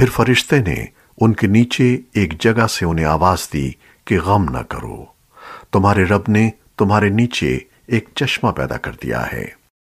फिर फरिश्ते ने उनके नीचे एक जगह से उन्हें आवाज दी कि गम न करो, तुम्हारे रब ने तुम्हारे नीचे एक चश्मा पैदा कर दिया है।